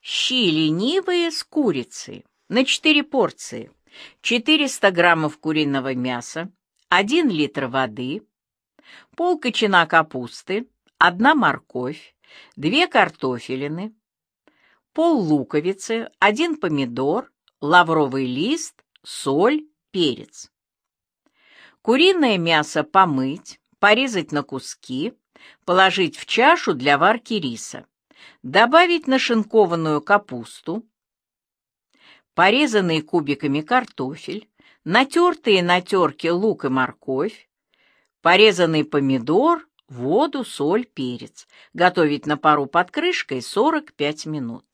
Щи ленивые с курицей на 4 порции, 400 граммов куриного мяса, 1 литр воды, пол кочана капусты, 1 морковь, 2 картофелины, пол луковицы, 1 помидор, лавровый лист, соль, перец. Куриное мясо помыть, порезать на куски, положить в чашу для варки риса. Добавить нашинкованную капусту, порезанный кубиками картофель, натертые на терке лук и морковь, порезанный помидор, воду, соль, перец. Готовить на пару под крышкой 45 минут.